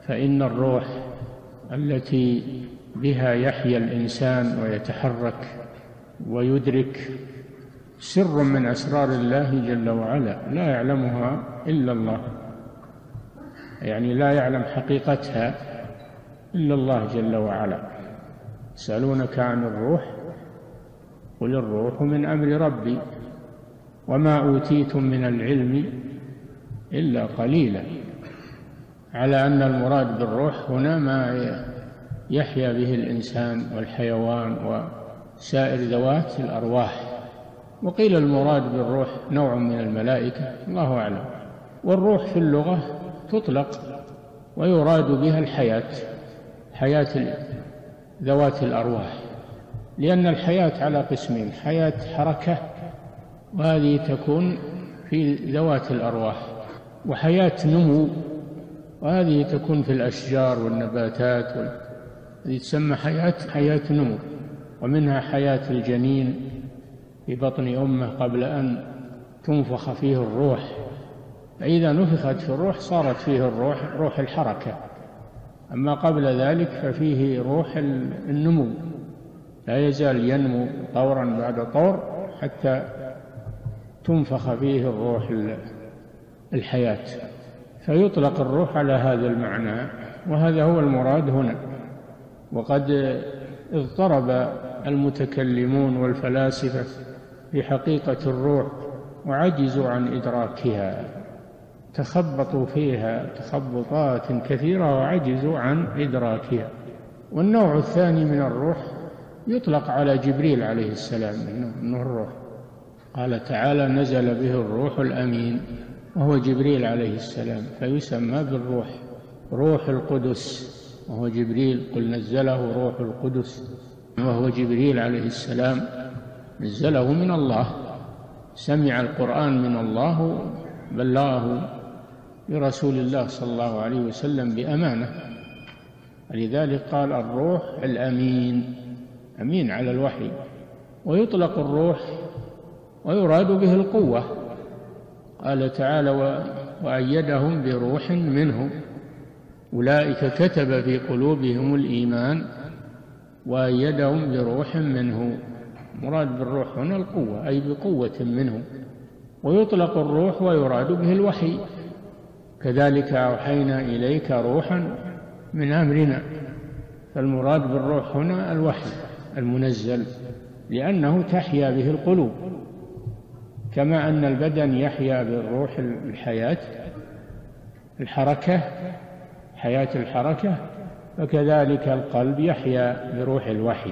فإن الروح التي بها يحيا الإنسان ويتحرك ويدرك سر من أسرار الله جل وعلا لا يعلمها إلا الله، يعني لا يعلم حقيقتها إلا الله جل وعلا. يسألونك عن الروح قل الروح من أمر ربي وما أوتيتم من العلم إلا قليلا، على أن المراد بالروح هنا ما يحيا به الإنسان والحيوان وسائر ذوات الأرواح، وقيل المراد بالروح نوع من الملائكة، الله أعلم. والروح في اللغة تطلق ويراد بها حياة ذوات الأرواح، لأن الحياة على قسمين: حياة حركة وهذه تكون في ذوات الأرواح، وحياة نمو وهذه تكون في الأشجار والنباتات، هذه تسمى حياة نمو. ومنها حياة الجنين في بطن أمه قبل أن تنفخ فيه الروح، فإذا نفخت في الروح صارت فيه روح الحركة، أما قبل ذلك ففيه روح النمو، لا يزال ينمو طورا بعد طور حتى تنفخ فيه الروح الحياة، فيطلق الروح على هذا المعنى، وهذا هو المراد هنا. وقد اضطرب المتكلمون والفلاسفة في حقيقة الروح وعجزوا عن إدراكها، تخبطوا فيها تخبطات كثيرة وعجزوا عن إدراكها. والنوع الثاني من الروح يطلق على جبريل عليه السلام إنه الروح، قال تعالى: نزل به الروح الأمين، وهو جبريل عليه السلام، فيسمى بالروح، روح القدس، وهو جبريل، قل نزله روح القدس، وهو جبريل عليه السلام، نزله من الله، سمع القرآن من الله، بلغه لرسول الله صلى الله عليه وسلم بأمانة، ولذلك قال الروح الأمين، أمين على الوحي. ويطلق الروح ويراد به القوة، قال تعالى: وأيدهم بروح منه، أولئك كتب في قلوبهم الإيمان وأيدهم بروح منه. مراد بالروح هنا القوة، أي بقوة منه. ويطلق الروح ويراد به الوحي، كذلك أوحينا إليك روحا من أمرنا، فالمراد بالروح هنا الوحي المنزل، لأنه تحيا به القلوب، كما أن البدن يحيا بالروح الحياة الحركة، حياة الحركة، فكذلك القلب يحيا بروح الوحي.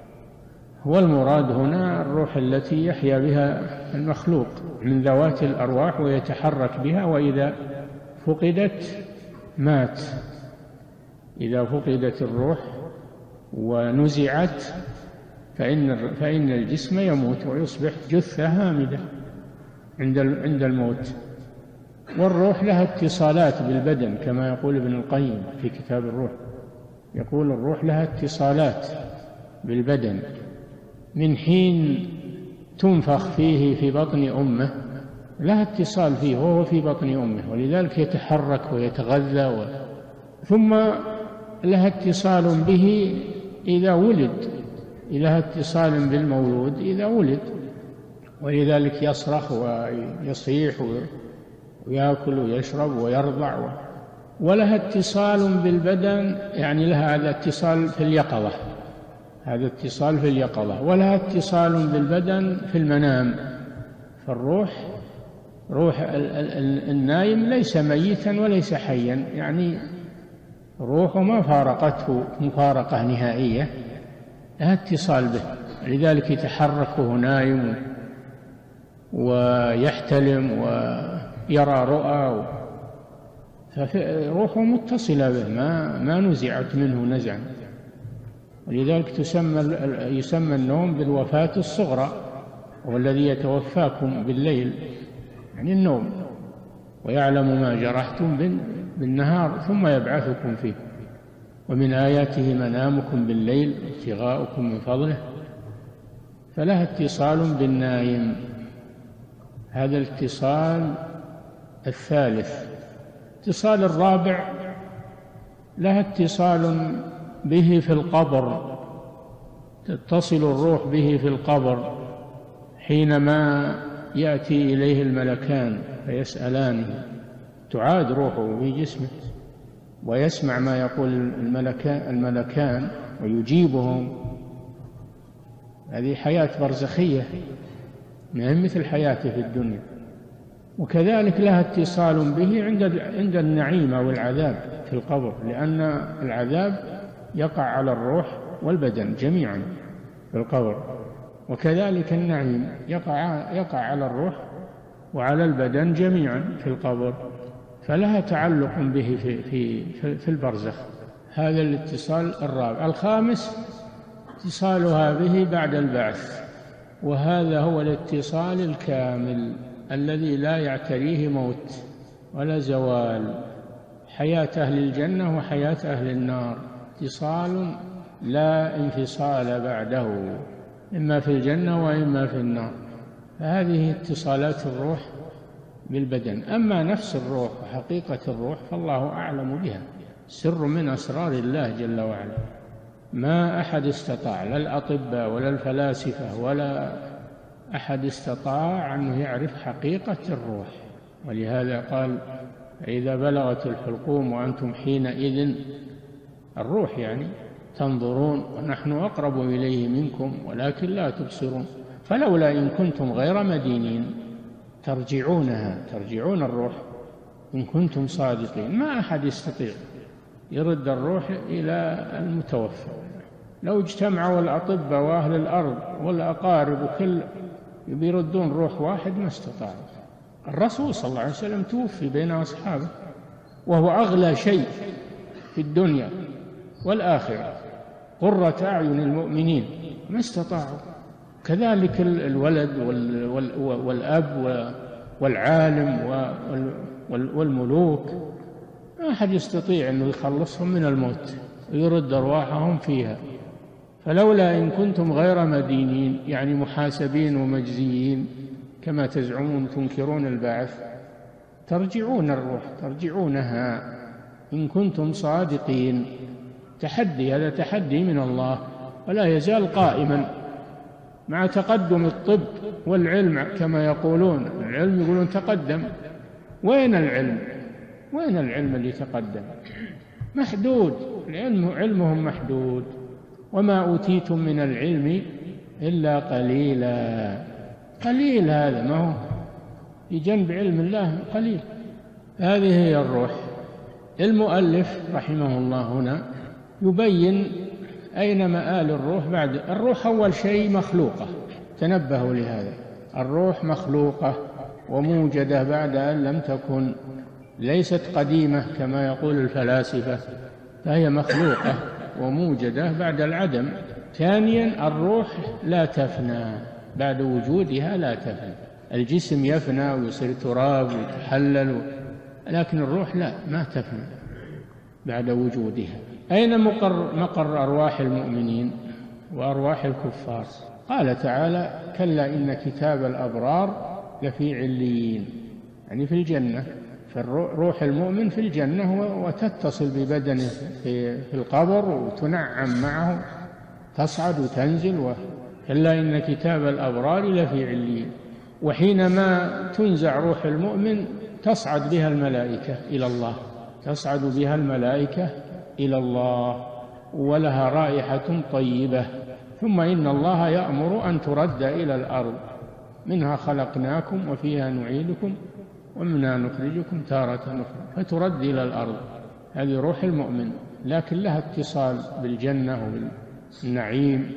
والمراد هنا الروح التي يحيا بها المخلوق من ذوات الأرواح ويتحرك بها، وإذا فقدت مات. إذا فقدت الروح ونزعت فإن الجسم يموت ويصبح جثة هامدة عند الموت. والروح لها اتصالات بالبدن، كما يقول ابن القيم في كتاب الروح، يقول الروح لها اتصالات بالبدن من حين تنفخ فيه في بطن أمه، لها اتصال فيه وهو في بطن أمه، ولذلك يتحرك ويتغذى ثم لها اتصال به إذا ولد، لها اتصال بالمولود إذا ولد، ولذلك يصرخ ويصيح ويأكل ويشرب ويرضع. ولها اتصال بالبدن، يعني لها هذا اتصال في اليقظة، هذا اتصال في اليقظة، ولها اتصال بالبدن في المنام. فالروح، روح النايم ليس ميتا وليس حيا، يعني روحه ما فارقته مفارقة نهائية، لها اتصال به، لذلك يتحرك وهو نايم ويحتلم ويرى رؤى، فروحه متصلة به، ما نزعت منه نزعا. ولذلك يسمى النوم بالوفاة الصغرى، هو الذي يتوفاكم بالليل، يعني النوم، ويعلم ما جرحتم بالنهار ثم يبعثكم فيه. ومن آياته منامكم بالليل ابتغاؤكم من فضله، فلها اتصال بالنايم. هذا الاتصال الثالث. الاتصال الرابع لها اتصال به في القبر، تتصل الروح به في القبر حينما يأتي إليه الملكان فيسألانه، تعاد روحه في جسمه ويسمع ما يقول الملكان ويجيبهم. هذه حياة برزخية ما هي مثل حياته في الدنيا. وكذلك لها اتصال به عند النعيم أو العذاب في القبر، لأن العذاب يقع على الروح والبدن جميعا في القبر، وكذلك النعيم يقع على الروح وعلى البدن جميعا في القبر، فلها تعلق به في البرزخ. هذا الاتصال الرابع. الخامس اتصالها به بعد البعث، وهذا هو الاتصال الكامل الذي لا يعتريه موت ولا زوال، حياة أهل الجنة وحياة أهل النار، اتصال لا انفصال بعده، إما في الجنة وإما في النار. فهذه اتصالات الروح بالبدن. أما نفس الروح وحقيقة الروح فالله أعلم بها، سر من أسرار الله جل وعلا، ما أحد استطاع، لا الأطباء ولا الفلاسفة ولا أحد استطاع أن يعرف حقيقة الروح. ولهذا قال: إذا بلغت الحلقوم وأنتم حينئذ، الروح يعني، تنظرون ونحن أقرب إليه منكم ولكن لا تبصرون، فلولا إن كنتم غير مدينين ترجعون الروح إن كنتم صادقين. ما أحد يستطيع يرد الروح إلى المتوفى. لو اجتمعوا الأطباء وأهل الأرض والأقارب وكل يردون روح واحد ما استطاعوا. الرسول صلى الله عليه وسلم توفي بين أصحابه وهو أغلى شيء في الدنيا والآخرة، قرة أعين المؤمنين، ما استطاعوا. كذلك الولد والأب والعالم والملوك، ما أحد يستطيع أنه يخلصهم من الموت ويرد أرواحهم فيها. فلولا إن كنتم غير مدينين، يعني محاسبين ومجزيين كما تزعمون تنكرون البعث، ترجعون الروح، ترجعونها إن كنتم صادقين. تحدي، هذا تحدي من الله ولا يزال قائما مع تقدم الطب والعلم. كما يقولون العلم، يقولون تقدم. وين العلم؟ وين العلم اللي تقدم؟ محدود، علمهم محدود. وما أوتيتم من العلم إلا قليلا. قليل هذا، ما هو في جنب علم الله قليل. هذه هي الروح. المؤلف رحمه الله هنا يبين أين مآل الروح بعد. الروح أول شيء مخلوقة، تنبهوا لهذا. الروح مخلوقة وموجدة بعد أن لم تكن، ليست قديمة كما يقول الفلاسفة، فهي مخلوقة وموجدة بعد العدم. ثانيا الروح لا تفنى، بعد وجودها لا تفنى. الجسم يفنى ويصير تراب ويتحلل، لكن الروح لا، ما تفنى بعد وجودها. أين مقر أرواح المؤمنين وأرواح الكفار؟ قال تعالى: كلا إن كتاب الأبرار لفي عليين، يعني في الجنة. فروح المؤمن في الجنة وتتصل ببدنه في القبر وتنعم معه، تصعد وتنزل. كلا إن كتاب الأبرار لفي عليين. وحينما تنزع روح المؤمن تصعد بها الملائكة إلى الله، تصعد بها الملائكة إلى الله، ولها رائحة طيبة. ثم إن الله يأمر أن ترد إلى الأرض، منها خلقناكم وفيها نعيدكم ومنها نخرجكم تارة أخرى، فترد إلى الأرض. هذه روح المؤمن، لكن لها اتصال بالجنة وبالنعيم.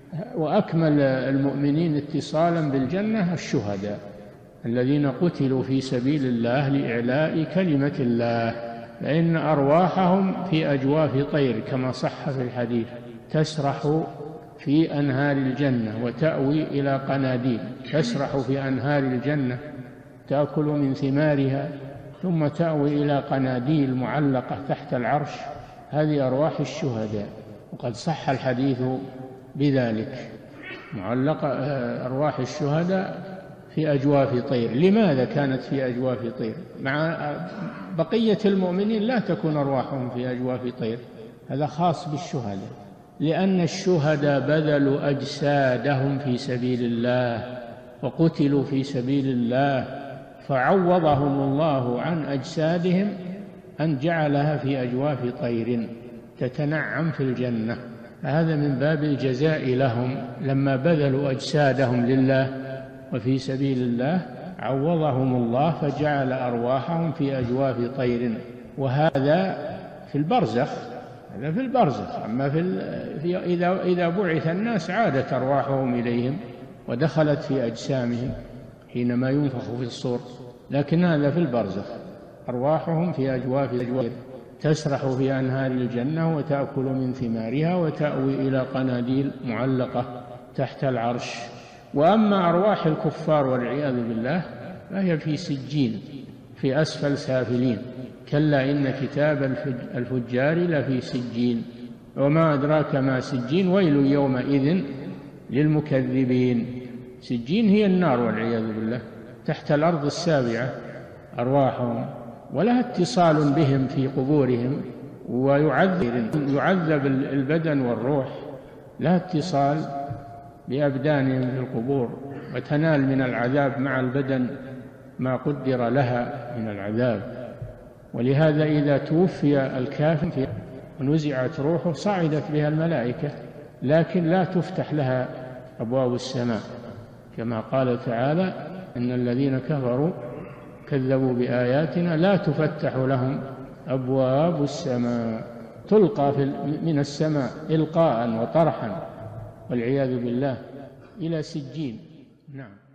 وأكمل المؤمنين اتصالا بالجنة الشهداء الذين قتلوا في سبيل الله لإعلاء كلمة الله، فإن أرواحهم في أجواف طير كما صح في الحديث، تسرح في أنهار الجنة وتأوي إلى قناديل. تسرح في أنهار الجنة تأكل من ثمارها، ثم تأوي إلى قناديل معلقة تحت العرش. هذه أرواح الشهداء، وقد صح الحديث بذلك. معلقة أرواح الشهداء في أجواف طير. لماذا كانت في أجواف طير؟ مع بقية المؤمنين لا تكون أرواحهم في أجواف طير، هذا خاص بالشهداء، لأن الشهداء بذلوا أجسادهم في سبيل الله وقتلوا في سبيل الله، فعوضهم الله عن أجسادهم أن جعلها في أجواف طير تتنعم في الجنة. هذا من باب الجزاء لهم، لما بذلوا أجسادهم لله وفي سبيل الله عوضهم الله فجعل أرواحهم في أجواف طير. وهذا في البرزخ، هذا في البرزخ. أما إذا بعث الناس عادت أرواحهم إليهم ودخلت في أجسامهم حينما ينفخ في الصور، لكن هذا في البرزخ، أرواحهم في أجواف طير تسرح في أنهار الجنة وتأكل من ثمارها وتأوي إلى قناديل معلقة تحت العرش. وأما أرواح الكفار والعياذ بالله فهي في سجين في أسفل سافلين. كلا إن كتاب الفجار لفي سجين وما أدراك ما سجين ويل يومئذ للمكذبين. سجين هي النار والعياذ بالله، تحت الأرض السابعة أرواحهم، ولها اتصال بهم في قبورهم، ويعذب البدن والروح، لها اتصال بأبدانهم في القبور، وتنال من العذاب مع البدن ما قدر لها من العذاب. ولهذا إذا توفي الكافر ونزعت روحه صعدت بها الملائكة، لكن لا تفتح لها أبواب السماء، كما قال تعالى إن الذين كفروا كذبوا بآياتنا لا تفتح لهم أبواب السماء، تلقى من السماء إلقاء وطرحا والعياذ بالله إلى سجين. نعم.